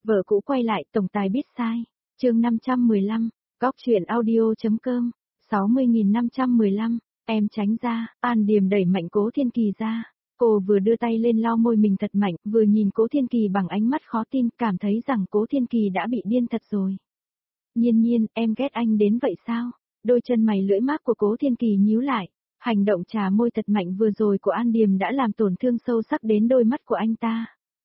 Vợ cũ quay lại, tổng tài biết sai. Chương 515, góc truyện audio.com, 60.515, em tránh ra, An Điềm đẩy mạnh Cố Thiên Kỳ ra. Cô vừa đưa tay lên lau môi mình thật mạnh, vừa nhìn Cố Thiên Kỳ bằng ánh mắt khó tin, cảm thấy rằng Cố Thiên Kỳ đã bị điên thật rồi. Nhiên nhiên, em ghét anh đến vậy sao? Đôi chân mày lưỡi mác của Cố Thiên Kỳ nhíu lại. Hành động trà môi thật mạnh vừa rồi của An Điềm đã làm tổn thương sâu sắc đến đôi mắt của anh ta.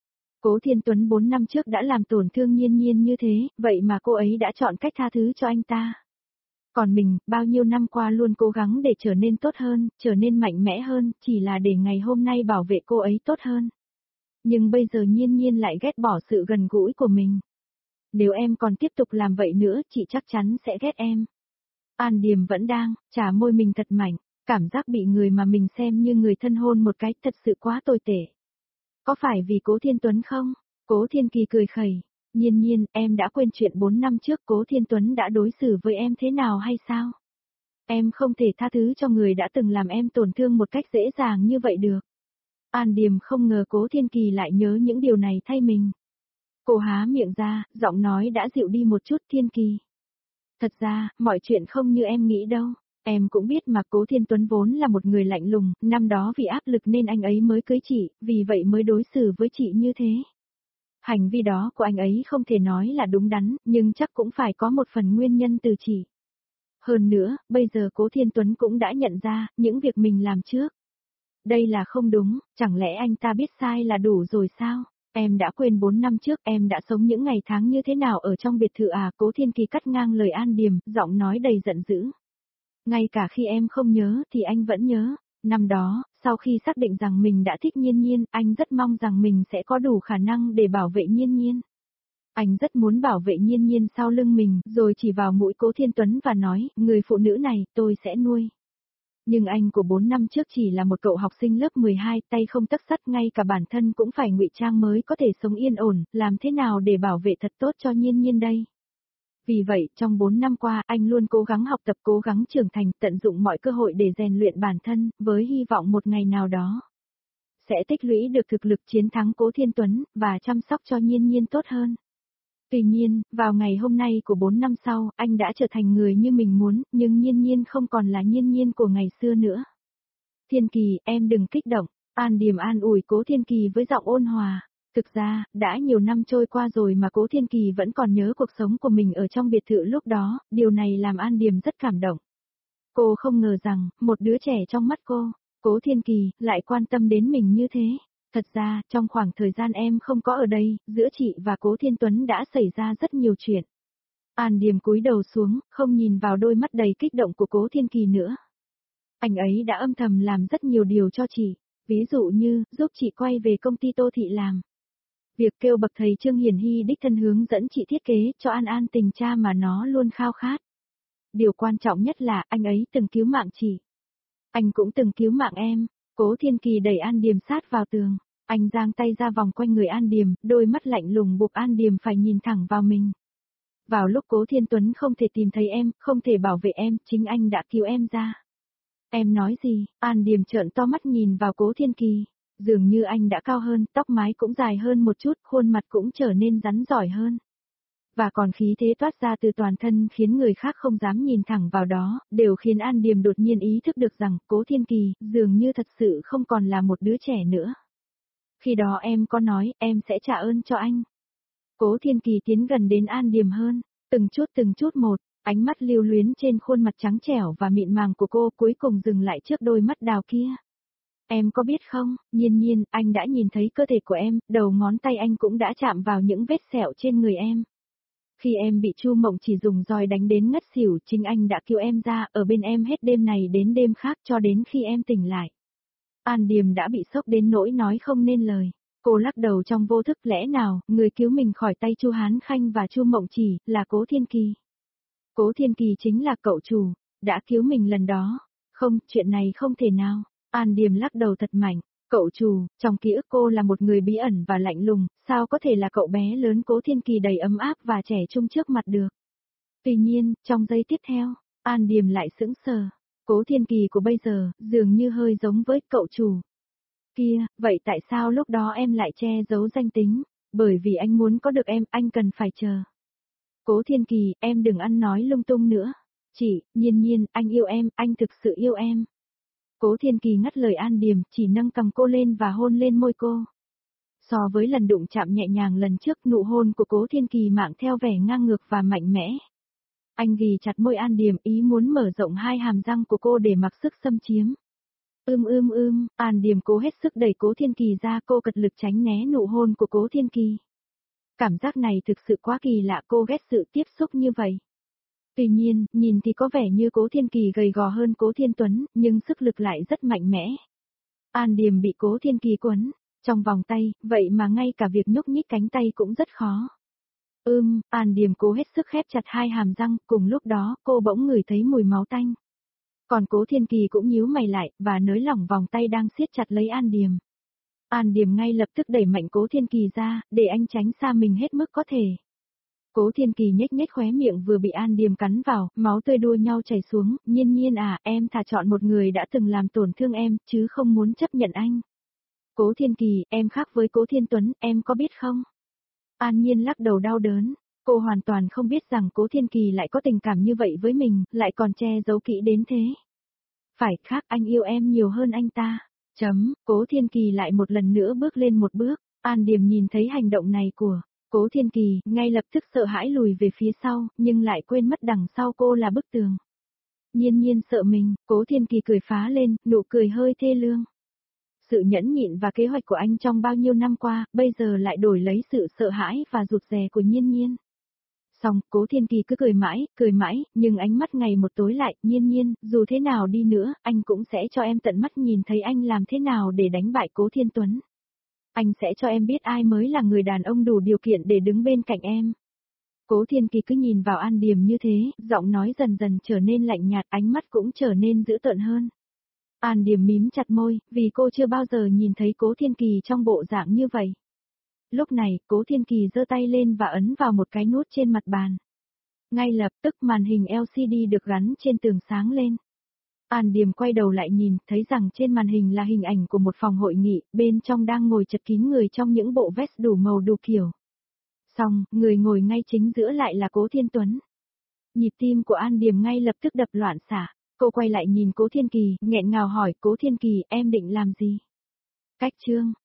Cố Thiên Tuấn 4 năm trước đã làm tổn thương Nhiên Nhiên như thế, vậy mà cô ấy đã chọn cách tha thứ cho anh ta. Còn mình, bao nhiêu năm qua luôn cố gắng để trở nên tốt hơn, trở nên mạnh mẽ hơn, chỉ là để ngày hôm nay bảo vệ cô ấy tốt hơn. Nhưng bây giờ Nhiên Nhiên lại ghét bỏ sự gần gũi của mình. Nếu em còn tiếp tục làm vậy nữa, chị chắc chắn sẽ ghét em. An Điềm vẫn đang, chà môi mình thật mạnh, cảm giác bị người mà mình xem như người thân hôn một cái thật sự quá tồi tệ. Có phải vì Cố Thiên Tuấn không? Cố Thiên Kỳ cười khẩy. Nhiên nhiên, em đã quên chuyện 4 năm trước Cố Thiên Tuấn đã đối xử với em thế nào hay sao? Em không thể tha thứ cho người đã từng làm em tổn thương một cách dễ dàng như vậy được. An Điềm không ngờ Cố Thiên Kỳ lại nhớ những điều này thay mình. Cô há miệng ra, giọng nói đã dịu đi một chút. Thiên Kỳ. Thật ra, mọi chuyện không như em nghĩ đâu. Em cũng biết mà Cố Thiên Tuấn vốn là một người lạnh lùng, năm đó vì áp lực nên anh ấy mới cưới chị, vì vậy mới đối xử với chị như thế. Hành vi đó của anh ấy không thể nói là đúng đắn, nhưng chắc cũng phải có một phần nguyên nhân từ chị. Hơn nữa, bây giờ Cố Thiên Tuấn cũng đã nhận ra, những việc mình làm trước. Đây là không đúng, chẳng lẽ anh ta biết sai là đủ rồi sao? Em đã quên 4 năm trước em đã sống những ngày tháng như thế nào ở trong biệt thự à? Cố Thiên Kỳ cắt ngang lời An Điềm, giọng nói đầy giận dữ. Ngay cả khi em không nhớ thì anh vẫn nhớ. Năm đó, sau khi xác định rằng mình đã thích Nhiên Nhiên, anh rất mong rằng mình sẽ có đủ khả năng để bảo vệ Nhiên Nhiên. Anh rất muốn bảo vệ Nhiên Nhiên sau lưng mình, rồi chỉ vào mũi Cố Thiên Tuấn và nói, người phụ nữ này, tôi sẽ nuôi. Nhưng anh của 4 năm trước chỉ là một cậu học sinh lớp 12, tay không tấc sắt, ngay cả bản thân cũng phải ngụy trang mới có thể sống yên ổn, làm thế nào để bảo vệ thật tốt cho Nhiên Nhiên đây? Vì vậy, trong 4 năm qua, anh luôn cố gắng học tập, cố gắng trưởng thành, tận dụng mọi cơ hội để rèn luyện bản thân, với hy vọng một ngày nào đó sẽ tích lũy được thực lực chiến thắng Cố Thiên Tuấn, và chăm sóc cho Nhiên Nhiên tốt hơn. Tuy nhiên, vào ngày hôm nay của 4 năm sau, anh đã trở thành người như mình muốn, nhưng Nhiên Nhiên không còn là Nhiên Nhiên của ngày xưa nữa. Thiên Kỳ, em đừng kích động. An Điềm an ủi Cố Thiên Kỳ với giọng ôn hòa. Thực ra, đã nhiều năm trôi qua rồi mà Cố Thiên Kỳ vẫn còn nhớ cuộc sống của mình ở trong biệt thự lúc đó, điều này làm An Điềm rất cảm động. Cô không ngờ rằng, một đứa trẻ trong mắt cô, Cố Thiên Kỳ, lại quan tâm đến mình như thế. Thật ra, trong khoảng thời gian em không có ở đây, giữa chị và Cố Thiên Tuấn đã xảy ra rất nhiều chuyện. An Điềm cúi đầu xuống, không nhìn vào đôi mắt đầy kích động của Cố Thiên Kỳ nữa. Anh ấy đã âm thầm làm rất nhiều điều cho chị, ví dụ như, giúp chị quay về công ty Tô Thị làm. Việc kêu bậc thầy Trương Hiển Hy đích thân hướng dẫn chị thiết kế cho An An tình cha mà nó luôn khao khát. Điều quan trọng nhất là anh ấy từng cứu mạng chị. Anh cũng từng cứu mạng em. Cố Thiên Kỳ đẩy An Điềm sát vào tường. Anh giang tay ra vòng quanh người An Điềm, đôi mắt lạnh lùng buộc An Điềm phải nhìn thẳng vào mình. Vào lúc Cố Thiên Tuấn không thể tìm thấy em, không thể bảo vệ em, chính anh đã cứu em ra. Em nói gì? An Điềm trợn to mắt nhìn vào Cố Thiên Kỳ. Dường như anh đã cao hơn, tóc mái cũng dài hơn một chút, khuôn mặt cũng trở nên rắn giỏi hơn. Và còn khí thế toát ra từ toàn thân khiến người khác không dám nhìn thẳng vào đó, đều khiến An Điềm đột nhiên ý thức được rằng Cố Thiên Kỳ dường như thật sự không còn là một đứa trẻ nữa. Khi đó em có nói em sẽ trả ơn cho anh. Cố Thiên Kỳ tiến gần đến An Điềm hơn, từng chút một, ánh mắt lưu luyến trên khuôn mặt trắng trẻo và mịn màng của cô cuối cùng dừng lại trước đôi mắt đào kia. Em có biết không, Nhiên Nhiên, anh đã nhìn thấy cơ thể của em, đầu ngón tay anh cũng đã chạm vào những vết sẹo trên người em. Khi em bị Chu Mộng chỉ dùng roi đánh đến ngất xỉu, chính anh đã cứu em ra, ở bên em hết đêm này đến đêm khác cho đến khi em tỉnh lại. An Điềm đã bị sốc đến nỗi nói không nên lời. Cô lắc đầu trong vô thức, lẽ nào, người cứu mình khỏi tay Chu Hán Khanh và Chu Mộng chỉ, là Cố Thiên Kỳ. Cố Thiên Kỳ chính là cậu chủ, đã cứu mình lần đó. Không, chuyện này không thể nào. An Điềm lắc đầu thật mạnh. Cậu chủ, trong ký ức cô là một người bí ẩn và lạnh lùng, sao có thể là cậu bé lớn Cố Thiên Kỳ đầy ấm áp và trẻ trung trước mặt được. Tuy nhiên, trong giây tiếp theo, An Điềm lại sững sờ. Cố Thiên Kỳ của bây giờ, dường như hơi giống với cậu chủ. Kia, vậy tại sao lúc đó em lại che giấu danh tính? Bởi vì anh muốn có được em, anh cần phải chờ. Cố Thiên Kỳ, em đừng ăn nói lung tung nữa. Chị, Nhiên Nhiên, anh yêu em, anh thực sự yêu em. Cố Thiên Kỳ ngắt lời An Điềm, chỉ nâng cầm cô lên và hôn lên môi cô. So với lần đụng chạm nhẹ nhàng lần trước, nụ hôn của Cố Thiên Kỳ mang theo vẻ ngang ngược và mạnh mẽ. Anh ghì chặt môi An Điềm, ý muốn mở rộng hai hàm răng của cô để mặc sức xâm chiếm. An Điềm cố hết sức đẩy Cố Thiên Kỳ ra, cô cật lực tránh né nụ hôn của Cố Thiên Kỳ. Cảm giác này thực sự quá kỳ lạ, cô ghét sự tiếp xúc như vậy. Tuy nhiên, nhìn thì có vẻ như Cố Thiên Kỳ gầy gò hơn Cố Thiên Tuấn, nhưng sức lực lại rất mạnh mẽ. An Điềm bị Cố Thiên Kỳ quấn trong vòng tay, vậy mà ngay cả việc nhúc nhích cánh tay cũng rất khó. An Điềm cố hết sức khép chặt hai hàm răng, cùng lúc đó, cô bỗng ngửi thấy mùi máu tanh. Còn Cố Thiên Kỳ cũng nhíu mày lại, và nới lỏng vòng tay đang siết chặt lấy An Điềm. An Điềm ngay lập tức đẩy mạnh Cố Thiên Kỳ ra, để anh tránh xa mình hết mức có thể. Cố Thiên Kỳ nhếch nhếch khóe miệng vừa bị An Điềm cắn vào, máu tươi đua nhau chảy xuống, Nhiên Nhiên à, em thà chọn một người đã từng làm tổn thương em, chứ không muốn chấp nhận anh. Cố Thiên Kỳ, em khác với Cố Thiên Tuấn, em có biết không? An Nhiên lắc đầu đau đớn, cô hoàn toàn không biết rằng Cố Thiên Kỳ lại có tình cảm như vậy với mình, lại còn che giấu kỹ đến thế. Phải khác, anh yêu em nhiều hơn anh ta. Cố Thiên Kỳ lại một lần nữa bước lên một bước, An Điềm nhìn thấy hành động này của Cố Thiên Kỳ, ngay lập tức sợ hãi lùi về phía sau, nhưng lại quên mất đằng sau cô là bức tường. Nhiên Nhiên sợ mình, Cố Thiên Kỳ cười phá lên, nụ cười hơi thê lương. Sự nhẫn nhịn và kế hoạch của anh trong bao nhiêu năm qua, bây giờ lại đổi lấy sự sợ hãi và rụt rè của Nhiên Nhiên. Xong, Cố Thiên Kỳ cứ cười mãi, nhưng ánh mắt ngày một tối lại, Nhiên Nhiên, dù thế nào đi nữa, anh cũng sẽ cho em tận mắt nhìn thấy anh làm thế nào để đánh bại Cố Thiên Tuấn. Anh sẽ cho em biết ai mới là người đàn ông đủ điều kiện để đứng bên cạnh em. Cố Thiên Kỳ cứ nhìn vào An Điềm như thế, giọng nói dần dần trở nên lạnh nhạt, ánh mắt cũng trở nên dữ tợn hơn. An Điềm mím chặt môi, vì cô chưa bao giờ nhìn thấy Cố Thiên Kỳ trong bộ dạng như vậy. Lúc này, Cố Thiên Kỳ giơ tay lên và ấn vào một cái nút trên mặt bàn. Ngay lập tức màn hình LCD được gắn trên tường sáng lên. An Điềm quay đầu lại nhìn, thấy rằng trên màn hình là hình ảnh của một phòng hội nghị, bên trong đang ngồi chật kín người trong những bộ vest đủ màu đủ kiểu. Xong, người ngồi ngay chính giữa lại là Cố Thiên Tuấn. Nhịp tim của An Điềm ngay lập tức đập loạn xạ. Cô quay lại nhìn Cố Thiên Kỳ, nghẹn ngào hỏi, Cố Thiên Kỳ, em định làm gì? Cách chương